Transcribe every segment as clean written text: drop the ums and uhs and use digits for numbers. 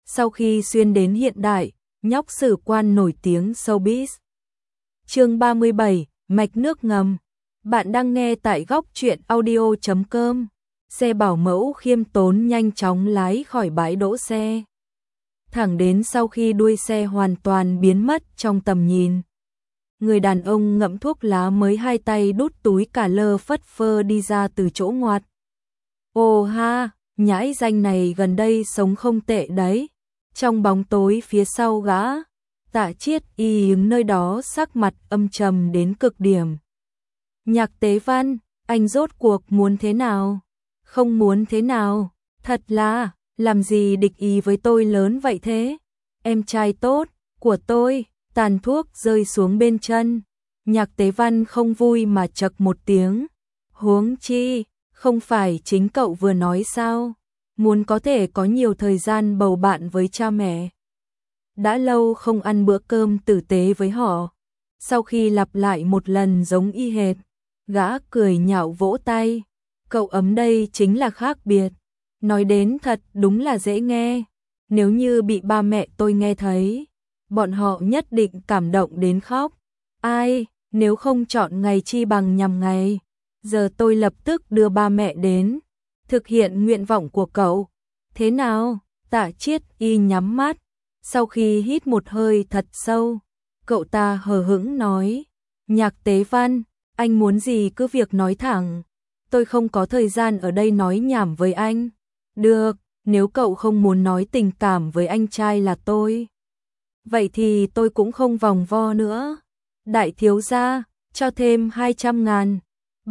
sau khi xuyên đến hiện đại, nhóc sử quan nổi tiếng showbiz. Chương 37, mạch nước ngầm. Bạn đang nghe tại góc truyện audio.com. Xe bảo mẫu khiêm tốn nhanh chóng lái khỏi bãi đỗ xe. Thẳng đến sau khi đuôi xe hoàn toàn biến mất trong tầm nhìn. Người đàn ông ngậm thuốc lá mới hai tay đút túi cà lơ phất phơ đi ra từ chỗ ngoặt. Ồ ha, nhãi danh này gần đây sống không tệ đấy. Trong bóng tối phía sau gã, Tạ Chiết Y đứng nơi đó sắc mặt âm trầm đến cực điểm. Nhạc Tế Văn, anh rốt cuộc muốn thế nào? Không muốn thế nào? Thật là, làm gì địch ý với tôi lớn vậy thế? Em trai tốt của tôi, tàn thuốc rơi xuống bên chân. Nhạc Tế Văn không vui mà chậc một tiếng. Huống chi, không phải chính cậu vừa nói sao? Muốn có thể có nhiều thời gian bầu bạn với cha mẹ. Đã lâu không ăn bữa cơm tử tế với họ. Sau khi lặp lại một lần giống y hệt, gã cười nhạo vỗ tay. Cậu ấm đây chính là khác biệt. Nói đến thật đúng là dễ nghe. Nếu như bị ba mẹ tôi nghe thấy, bọn họ nhất định cảm động đến khóc. Ai, nếu không chọn ngày chi bằng nhằm ngày. Giờ tôi lập tức đưa ba mẹ đến, thực hiện nguyện vọng của cậu. Thế nào? Tạ Chiết Y nhắm mắt, sau khi hít một hơi thật sâu, cậu ta hờ hững nói. Nhạc Tế Văn, anh muốn gì cứ việc nói thẳng. Tôi không có thời gian ở đây nói nhảm với anh. Được, nếu cậu không muốn nói tình cảm với anh trai là tôi, vậy thì tôi cũng không vòng vo nữa. Đại thiếu gia, cho thêm 200.000.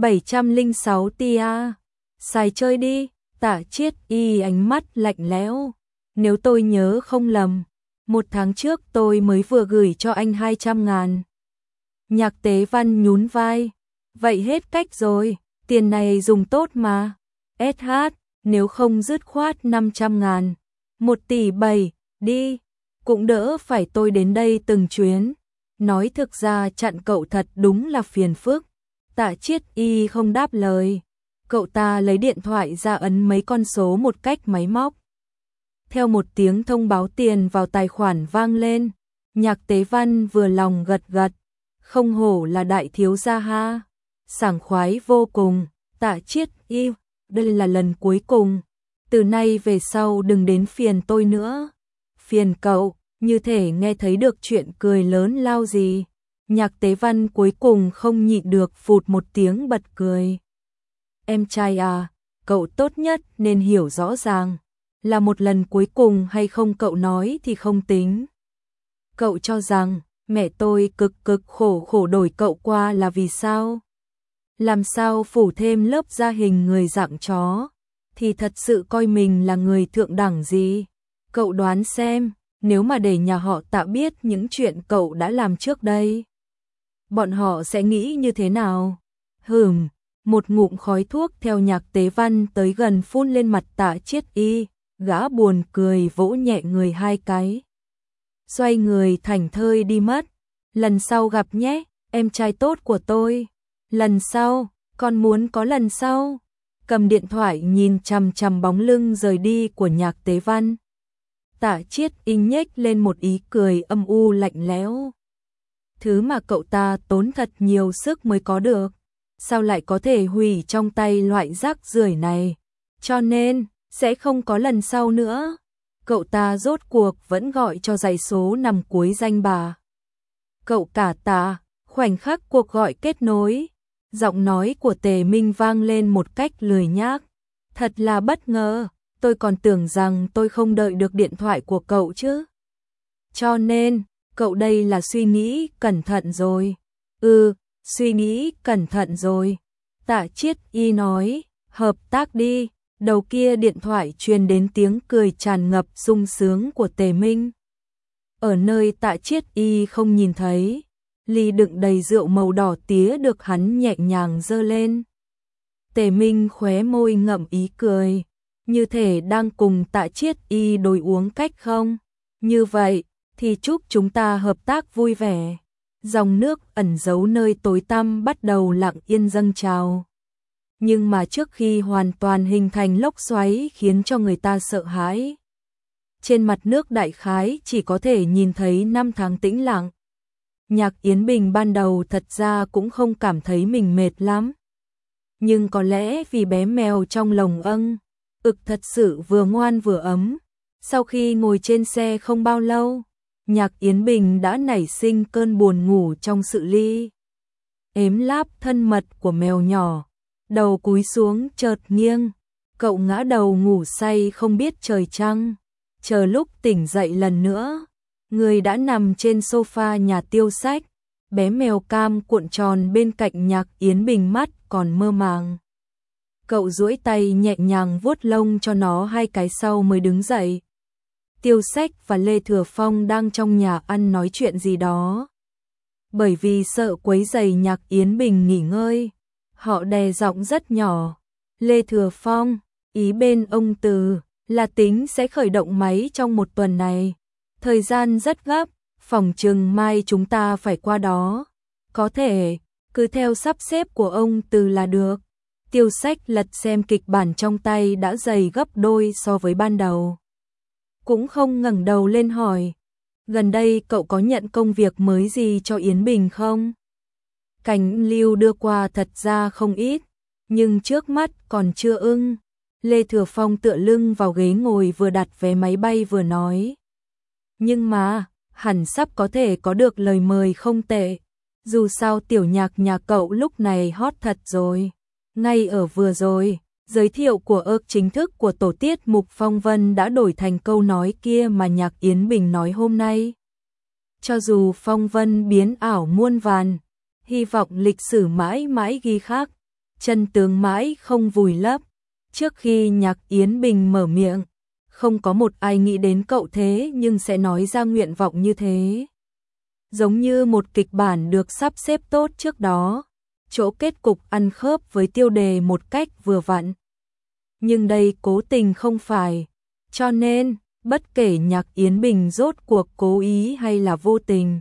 706 tia. Xài chơi đi. Tạ Chiết Y ánh mắt lạnh lẽo. Nếu tôi nhớ không lầm, 1 tháng trước tôi mới vừa gửi cho anh 200.000. Nhạc Tế Văn nhún vai. Vậy hết cách rồi, tiền này dùng tốt mà. SH, nếu không dứt khoát 500.000. 1 tỷ 7, đi. Cũng đỡ phải tôi đến đây từng chuyến. Nói thực ra chặn cậu thật đúng là phiền phức. Tạ Chiết Y không đáp lời. Cậu ta lấy điện thoại ra ấn mấy con số một cách máy móc. Theo một tiếng thông báo tiền vào tài khoản vang lên, Nhạc Tế Văn vừa lòng gật gật. Không hổ là đại thiếu gia ha. Sảng khoái vô cùng. Tạ Chiết Y, đây là lần cuối cùng. Từ nay về sau đừng đến phiền tôi nữa. Phiền cậu, như thể nghe thấy được chuyện cười lớn lao gì. Nhạc Tế Văn cuối cùng không nhịn được phụt một tiếng bật cười. Em trai à, cậu tốt nhất nên hiểu rõ ràng. Là một lần cuối cùng hay không cậu nói thì không tính. Cậu cho rằng mẹ tôi cực khổ đổi cậu qua là vì sao? Làm sao phủ thêm lớp da hình người dạng chó? Thì thật sự coi mình là người thượng đẳng gì? Cậu đoán xem, nếu mà để nhà họ Tạ biết những chuyện cậu đã làm trước đây, bọn họ sẽ nghĩ như thế nào? Một ngụm khói thuốc theo Nhạc Tế Văn tới gần phun lên mặt Tạ Chiết Y, gã buồn cười vỗ nhẹ người 2 cái. Xoay người thảnh thơi đi mất. Lần sau gặp nhé, em trai tốt của tôi. Lần sau, con muốn có lần sau. Cầm điện thoại nhìn chằm chằm bóng lưng rời đi của Nhạc Tế Văn. Tạ Chiết Y nhếch lên một ý cười âm u lạnh lẽo. Thứ mà cậu ta tốn thật nhiều sức mới có được, sao lại có thể hủy trong tay loại rác rưởi này? Cho nên, sẽ không có lần sau nữa. Cậu ta rốt cuộc vẫn gọi cho dãy số nằm cuối danh bà. Cậu cả Tạ, khoảnh khắc cuộc gọi kết nối, giọng nói của Tề Minh vang lên một cách lười nhác. Thật là bất ngờ, tôi còn tưởng rằng tôi không đợi được điện thoại của cậu chứ. Cho nên, cậu đây là suy nghĩ cẩn thận rồi. Suy nghĩ cẩn thận rồi. Tạ Chiết Y nói, hợp tác đi. Đầu kia điện thoại truyền đến tiếng cười tràn ngập sung sướng của Tề Minh. Ở nơi Tạ Chiết Y không nhìn thấy, ly đựng đầy rượu màu đỏ tía được hắn nhẹ nhàng giơ lên. Tề Minh khóe môi ngậm ý cười, như thể đang cùng Tạ Chiết Y đối uống cách không. Như vậy, thì chúc chúng ta hợp tác vui vẻ. Dòng nước ẩn giấu nơi tối tăm bắt đầu lặng yên dâng trào. Nhưng mà trước khi hoàn toàn hình thành lốc xoáy khiến cho người ta sợ hãi, trên mặt nước đại khái chỉ có thể nhìn thấy năm tháng tĩnh lặng. Nhạc Yến Bình ban đầu thật ra cũng không cảm thấy mình mệt lắm. Nhưng có lẽ vì bé mèo trong lồng ực thật sự vừa ngoan vừa ấm. Sau khi ngồi trên xe không bao lâu, Nhạc Yến Bình đã nảy sinh cơn buồn ngủ trong sự ếm láp thân mật của mèo nhỏ. Đầu cúi xuống chợt nghiêng, cậu ngã đầu ngủ say không biết trời trăng. Chờ lúc tỉnh dậy lần nữa, người đã nằm trên sofa nhà Tiêu Sách. Bé mèo cam cuộn tròn bên cạnh Nhạc Yến Bình, mắt còn mơ màng. Cậu duỗi tay nhẹ nhàng vuốt lông cho nó 2 cái sau mới đứng dậy. Tiêu Sách và Lê Thừa Phong đang trong nhà ăn nói chuyện gì đó. Bởi vì sợ quấy rầy Nhạc Yến Bình nghỉ ngơi, họ đè giọng rất nhỏ. Lê Thừa Phong, ý bên ông Từ là tính sẽ khởi động máy trong 1 tuần này. Thời gian rất gấp, phỏng chừng mai chúng ta phải qua đó. Có thể, cứ theo sắp xếp của ông Từ là được. Tiêu Sách lật xem kịch bản trong tay đã dày gấp đôi so với ban đầu. Cũng không ngẩng đầu lên hỏi, gần đây cậu có nhận công việc mới gì cho Yến Bình không? Cảnh lưu đưa qua thật ra không ít, nhưng trước mắt còn chưa ưng. Lê Thừa Phong tựa lưng vào ghế ngồi vừa đặt vé máy bay vừa nói. Nhưng mà, hẳn sắp có thể có được lời mời không tệ. Dù sao tiểu nhạc nhà cậu lúc này hot thật rồi. Ngay ở vừa rồi, giới thiệu của chính thức của tổ tiết mục Phong Vân đã đổi thành câu nói kia mà Nhạc Yến Bình nói hôm nay. Cho dù Phong Vân biến ảo muôn vàn, hy vọng lịch sử mãi mãi ghi khắc, chân tướng mãi không vùi lấp. Trước khi Nhạc Yến Bình mở miệng, không có một ai nghĩ đến cậu thế nhưng sẽ nói ra nguyện vọng như thế. Giống như một kịch bản được sắp xếp tốt trước đó, chỗ kết cục ăn khớp với tiêu đề một cách vừa vặn. Nhưng đây cố tình không phải, cho nên, bất kể Nhạc Yến Bình rốt cuộc cố ý hay là vô tình,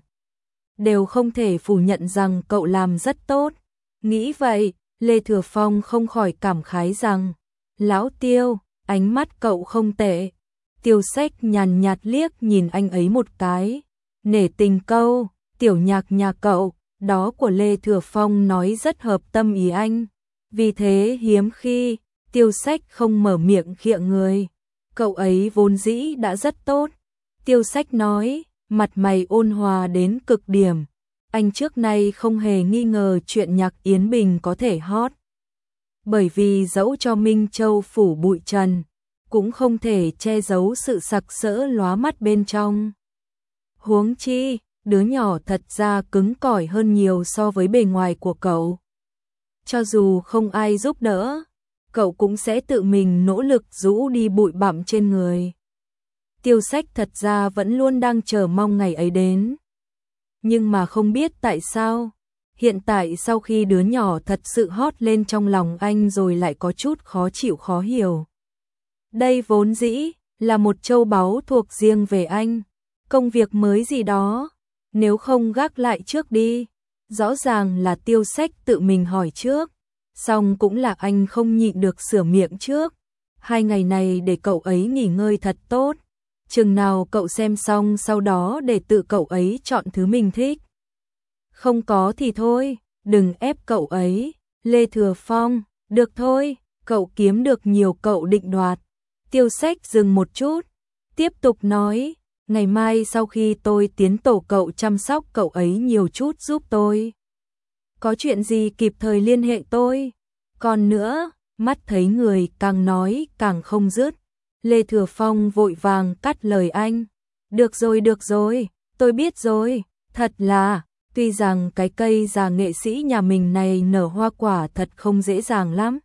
đều không thể phủ nhận rằng cậu làm rất tốt. Nghĩ vậy, Lê Thừa Phong không khỏi cảm khái rằng, lão Tiêu, ánh mắt cậu không tệ. Tiêu Sách nhàn nhạt liếc nhìn anh ấy một cái, nể tình câu, tiểu nhạc nhà cậu, đó của Lê Thừa Phong nói rất hợp tâm ý anh. Vì thế hiếm khi, Tiêu Sách không mở miệng khịa người. Cậu ấy vốn dĩ đã rất tốt. Tiêu Sách nói, mặt mày ôn hòa đến cực điểm. Anh trước nay không hề nghi ngờ chuyện Nhạc Yến Bình có thể hot. Bởi vì dẫu cho Minh Châu phủ bụi trần, cũng không thể che giấu sự sặc sỡ lóa mắt bên trong. Huống chi, đứa nhỏ thật ra cứng cỏi hơn nhiều so với bề ngoài của cậu. Cho dù không ai giúp đỡ, cậu cũng sẽ tự mình nỗ lực rũ đi bụi bặm trên người. Tiêu Sách thật ra vẫn luôn đang chờ mong ngày ấy đến. Nhưng mà không biết tại sao, hiện tại sau khi đứa nhỏ thật sự hot lên trong lòng anh rồi lại có chút khó chịu khó hiểu. Đây vốn dĩ là một châu báu thuộc riêng về anh, công việc mới gì đó, nếu không gác lại trước đi. Rõ ràng là Tiêu Sách tự mình hỏi trước, xong cũng là anh không nhịn được sửa miệng trước. 2 ngày này để cậu ấy nghỉ ngơi thật tốt, chừng nào cậu xem xong sau đó để tự cậu ấy chọn thứ mình thích. Không có thì thôi, đừng ép cậu ấy. Lê Thừa Phong, được thôi, cậu kiếm được nhiều cậu định đoạt. Tiêu Sách dừng một chút, tiếp tục nói, ngày mai sau khi tôi tiến tổ cậu chăm sóc cậu ấy nhiều chút giúp tôi. Có chuyện gì kịp thời liên hệ tôi. Còn nữa, mắt thấy người càng nói càng không dứt. Lê Thừa Phong vội vàng cắt lời anh. Được rồi, tôi biết rồi. Thật là, tuy rằng cái cây già nghệ sĩ nhà mình này nở hoa quả thật không dễ dàng lắm.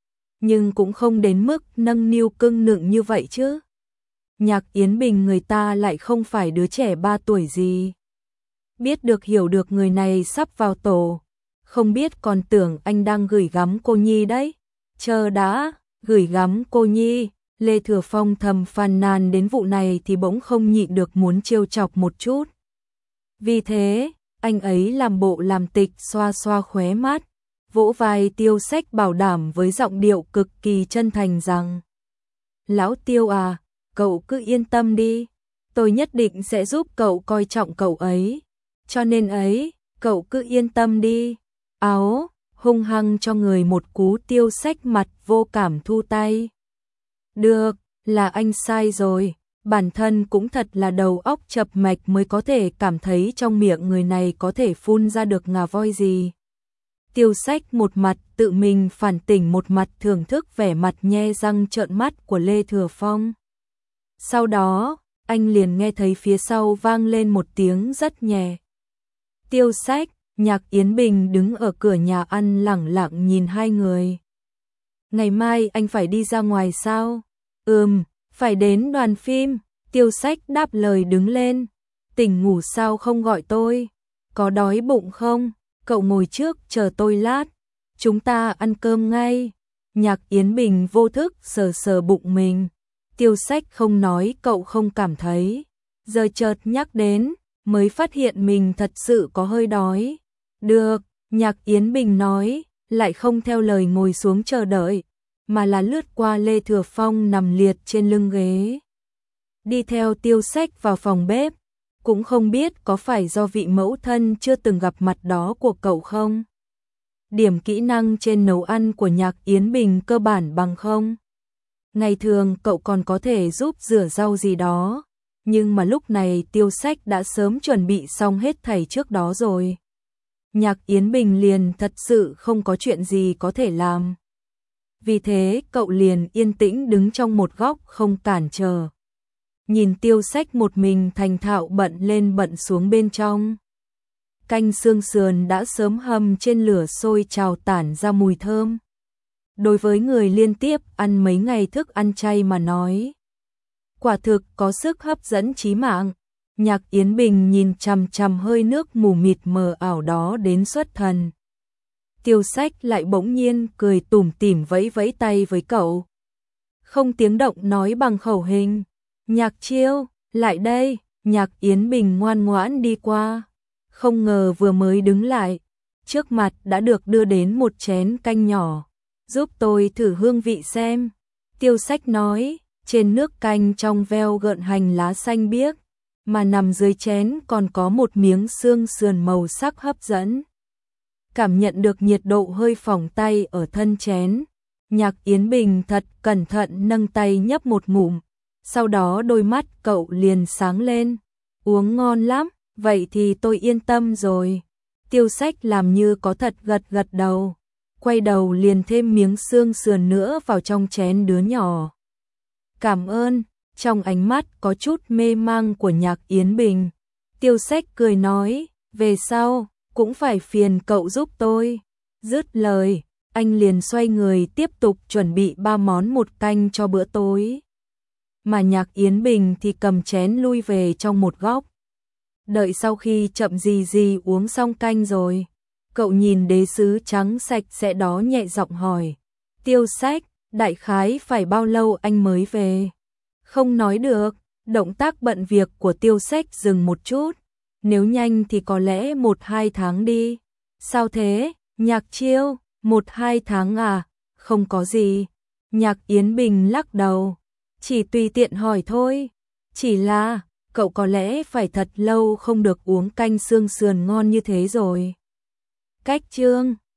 Nhưng cũng không đến mức nâng niu cưng nựng như vậy chứ. Nhạc Yến Bình người ta lại không phải đứa trẻ 3 tuổi gì. Biết được hiểu được người này sắp vào tổ. Không biết còn tưởng anh đang gửi gắm cô Nhi đấy. Chờ đã, gửi gắm cô Nhi. Lê Thừa Phong thầm phàn nàn đến vụ này thì bỗng không nhịn được muốn trêu chọc một chút. Vì thế, anh ấy làm bộ làm tịch xoa xoa khóe mắt, vỗ vai Tiêu Sách bảo đảm với giọng điệu cực kỳ chân thành rằng: Lão Tiêu à, cậu cứ yên tâm đi. Tôi nhất định sẽ giúp cậu coi trọng cậu ấy. Cho nên ấy, cậu cứ yên tâm đi. Áo, hung hăng cho người một cú, Tiêu Sách mặt vô cảm thu tay. Được, là anh sai rồi. Bản thân cũng thật là đầu óc chập mạch mới có thể cảm thấy trong miệng người này có thể phun ra được ngà voi gì. Tiêu Sách một mặt tự mình phản tỉnh, một mặt thưởng thức vẻ mặt nhe răng trợn mắt của Lê Thừa Phong. Sau đó, anh liền nghe thấy phía sau vang lên một tiếng rất nhẹ. Tiêu Sách, Nhạc Yến Bình đứng ở cửa nhà ăn lẳng lặng nhìn hai người. Ngày mai anh phải đi ra ngoài sao? Phải đến đoàn phim. Tiêu Sách đáp lời đứng lên. Tỉnh ngủ sao không gọi tôi? Có đói bụng không? Cậu ngồi trước chờ tôi lát. Chúng ta ăn cơm ngay. Nhạc Yến Bình vô thức sờ sờ bụng mình. Tiêu Sách không nói cậu không cảm thấy. Giờ chợt nhắc đến, mới phát hiện mình thật sự có hơi đói. Được, Nhạc Yến Bình nói, lại không theo lời ngồi xuống chờ đợi, mà là lướt qua Lê Thừa Phong nằm liệt trên lưng ghế. Đi theo Tiêu Sách vào phòng bếp, cũng không biết có phải do vị mẫu thân chưa từng gặp mặt đó của cậu không? Điểm kỹ năng trên nấu ăn của Nhạc Yến Bình cơ bản bằng không? Ngày thường cậu còn có thể giúp rửa rau gì đó, nhưng mà lúc này Tiêu Sách đã sớm chuẩn bị xong hết thảy trước đó rồi. Nhạc Yến Bình liền thật sự không có chuyện gì có thể làm. Vì thế cậu liền yên tĩnh đứng trong một góc không cản trở. Nhìn Tiêu Sách một mình thành thạo bận lên bận xuống bên trong. Canh xương sườn đã sớm hầm trên lửa sôi trào tản ra mùi thơm. Đối với người liên tiếp ăn mấy ngày thức ăn chay mà nói, quả thực có sức hấp dẫn chí mạng. Nhạc Yến Bình nhìn chằm chằm hơi nước mù mịt mờ ảo đó đến xuất thần. Tiêu Sách lại bỗng nhiên cười tủm tỉm vẫy vẫy tay với cậu. Không tiếng động nói bằng khẩu hình. Nhạc Chiêu, lại đây. Nhạc Yến Bình ngoan ngoãn đi qua. Không ngờ vừa mới đứng lại, trước mặt đã được đưa đến một chén canh nhỏ. Giúp tôi thử hương vị xem. Tiêu Sách nói, trên nước canh trong veo gợn hành lá xanh biếc, mà nằm dưới chén còn có một miếng xương sườn màu sắc hấp dẫn. Cảm nhận được nhiệt độ hơi phỏng tay ở thân chén, Nhạc Yến Bình thật cẩn thận nâng tay nhấp một ngụm, sau đó đôi mắt cậu liền sáng lên. Uống ngon lắm, vậy thì tôi yên tâm rồi. Tiêu Sách làm như có thật gật gật đầu, quay đầu liền thêm miếng xương sườn nữa vào trong chén đứa nhỏ. Cảm ơn. Trong ánh mắt có chút mê mang của Nhạc Yến Bình, Tiêu Sách cười nói, về sau cũng phải phiền cậu giúp tôi. Dứt lời, anh liền xoay người tiếp tục chuẩn bị 3 món một canh cho bữa tối. Mà Nhạc Yến Bình thì cầm chén lui về trong một góc. Đợi sau khi chậm gì gì uống xong canh rồi, cậu nhìn đế sứ trắng sạch sẽ đó nhẹ giọng hỏi, Tiêu Sách, đại khái phải bao lâu anh mới về? Không nói được, động tác bận việc của Tiêu Sách dừng một chút, nếu nhanh thì có lẽ 1-2 tháng đi. Sao thế, Nhạc Chiêu, 1-2 tháng à? Không có gì. Nhạc Yến Bình lắc đầu, chỉ tùy tiện hỏi thôi. Chỉ là, cậu có lẽ phải thật lâu không được uống canh xương sườn ngon như thế rồi. Cách chương